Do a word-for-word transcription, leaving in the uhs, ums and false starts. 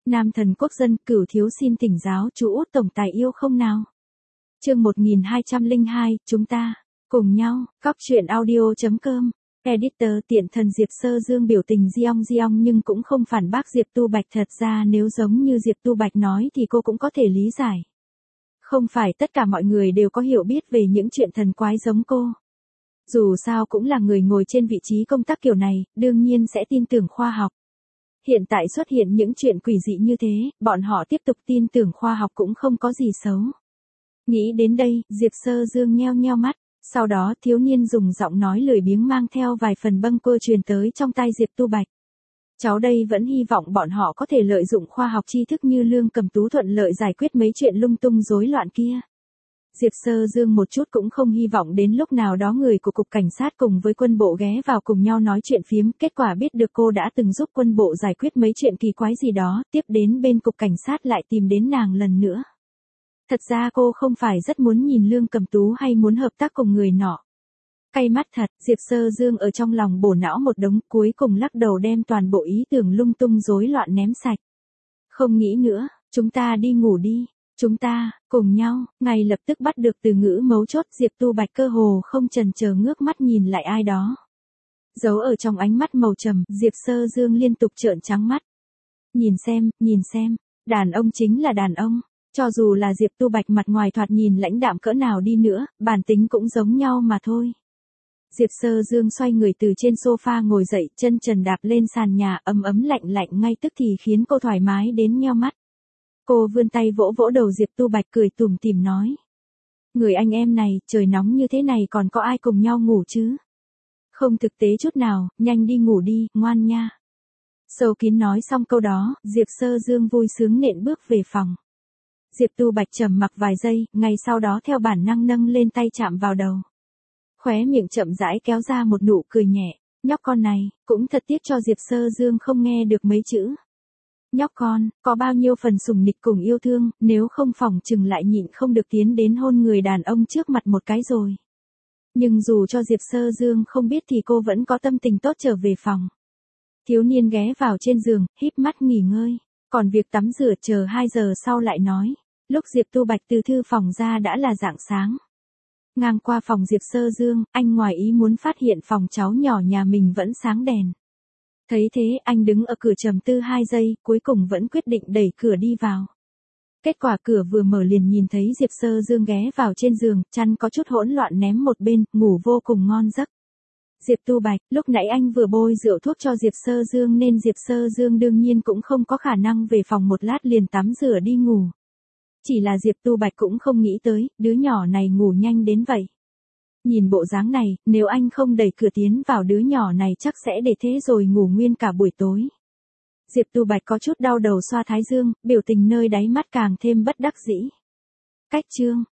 Nam thần quốc dân, Cửu thiếu xin thỉnh giáo chú Út tổng tài yêu không nào? Chương một nghìn hai trăm lẻ hai, chúng ta cùng nhau. Cóc truyện audio chấm com. Editor tiện thần Diệp Sơ Dương biểu tình giong giong nhưng cũng không phản bác Diệp Tu Bạch, thật ra nếu giống như Diệp Tu Bạch nói thì cô cũng có thể lý giải. Không phải tất cả mọi người đều có hiểu biết về những chuyện thần quái giống cô. Dù sao cũng là người ngồi trên vị trí công tác kiểu này, đương nhiên sẽ tin tưởng khoa học. Hiện tại xuất hiện những chuyện quỷ dị như thế, bọn họ tiếp tục tin tưởng khoa học cũng không có gì xấu. Nghĩ đến đây, Diệp Sơ Dương nheo nheo mắt, sau đó thiếu niên dùng giọng nói lười biếng mang theo vài phần bâng quơ truyền tới trong tai Diệp Tu Bạch. Cháu đây vẫn hy vọng bọn họ có thể lợi dụng khoa học tri thức như Lương Cầm Tú thuận lợi giải quyết mấy chuyện lung tung rối loạn kia. Diệp Sơ Dương một chút cũng không hy vọng đến lúc nào đó người của cục cảnh sát cùng với quân bộ ghé vào cùng nhau nói chuyện phiếm, kết quả biết được cô đã từng giúp quân bộ giải quyết mấy chuyện kỳ quái gì đó, tiếp đến bên cục cảnh sát lại tìm đến nàng lần nữa. Thật ra cô không phải rất muốn nhìn Lương Cầm Tú hay muốn hợp tác cùng người nọ. Cay mắt thật, Diệp Sơ Dương ở trong lòng bổ não một đống, cuối cùng lắc đầu đem toàn bộ ý tưởng lung tung rối loạn ném sạch. Không nghĩ nữa, chúng ta đi ngủ đi. Chúng ta, cùng nhau, ngay lập tức bắt được từ ngữ mấu chốt, Diệp Tu Bạch cơ hồ không chần chờ ngước mắt nhìn lại ai đó. Giấu ở trong ánh mắt màu trầm, Diệp Sơ Dương liên tục trợn trắng mắt. Nhìn xem, nhìn xem, đàn ông chính là đàn ông, cho dù là Diệp Tu Bạch mặt ngoài thoạt nhìn lãnh đạm cỡ nào đi nữa, bản tính cũng giống nhau mà thôi. Diệp Sơ Dương xoay người từ trên sofa ngồi dậy, chân trần đạp lên sàn nhà, ấm ấm lạnh lạnh ngay tức thì khiến cô thoải mái đến nheo mắt. Cô vươn tay vỗ vỗ đầu Diệp Tu Bạch cười tủm tỉm nói. Người anh em này, trời nóng như thế này còn có ai cùng nhau ngủ chứ? Không thực tế chút nào, nhanh đi ngủ đi, ngoan nha. Sâu kín nói xong câu đó, Diệp Sơ Dương vui sướng nện bước về phòng. Diệp Tu Bạch trầm mặc vài giây, ngay sau đó theo bản năng nâng lên tay chạm vào đầu. Khóe miệng chậm rãi kéo ra một nụ cười nhẹ, nhóc con này, cũng thật tiếc cho Diệp Sơ Dương không nghe được mấy chữ. Nhóc con, có bao nhiêu phần sủng nịch cùng yêu thương, nếu không phỏng chừng lại nhịn không được tiến đến hôn người đàn ông trước mặt một cái rồi. Nhưng dù cho Diệp Sơ Dương không biết thì cô vẫn có tâm tình tốt trở về phòng. Thiếu niên ghé vào trên giường, híp mắt nghỉ ngơi, còn việc tắm rửa chờ hai giờ sau lại nói. Lúc Diệp Tu Bạch từ thư phòng ra đã là rạng sáng. Ngang qua phòng Diệp Sơ Dương, anh ngoài ý muốn phát hiện phòng cháu nhỏ nhà mình vẫn sáng đèn. Thấy thế, anh đứng ở cửa trầm tư hai giây, cuối cùng vẫn quyết định đẩy cửa đi vào. Kết quả cửa vừa mở liền nhìn thấy Diệp Sơ Dương ghé vào trên giường, chăn có chút hỗn loạn ném một bên, ngủ vô cùng ngon giấc. Diệp Tu Bạch, lúc nãy anh vừa bôi rượu thuốc cho Diệp Sơ Dương nên Diệp Sơ Dương đương nhiên cũng không có khả năng về phòng một lát liền tắm rửa đi ngủ. Chỉ là Diệp Tu Bạch cũng không nghĩ tới, đứa nhỏ này ngủ nhanh đến vậy. Nhìn bộ dáng này, nếu anh không đẩy cửa tiến vào đứa nhỏ này chắc sẽ để thế rồi ngủ nguyên cả buổi tối. Diệp Tu Bạch có chút đau đầu xoa thái dương, biểu tình nơi đáy mắt càng thêm bất đắc dĩ. Cách chương.